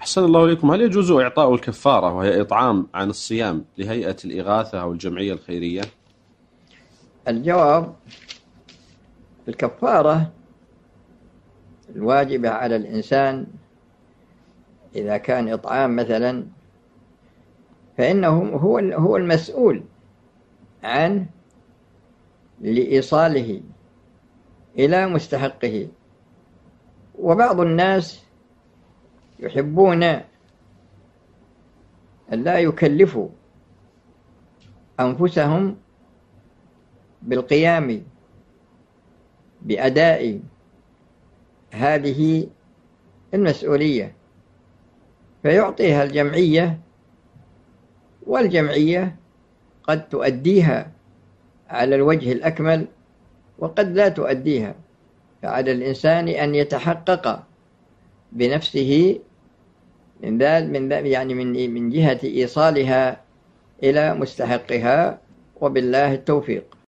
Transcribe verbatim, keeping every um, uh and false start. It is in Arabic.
أحسن الله إليكم. هل يجوز إعطاء الكفارة وهي إطعام عن الصيام لهيئة الإغاثة أو الجمعية الخيرية؟ الجواب: الكفارة الواجبة على الإنسان إذا كان إطعام مثلا، فإنه هو هو المسؤول عن لإيصاله إلى مستحقه. وبعض الناس يحبون أن لا يكلفوا أنفسهم بالقيام بأداء هذه المسؤولية، فيعطيها الجمعية، والجمعية قد تؤديها على الوجه الأكمل وقد لا تؤديها، فعلى الإنسان أن يتحقق بنفسه من ذلك من يعني من من جهة إيصالها إلى مستحقها، وبالله التوفيق.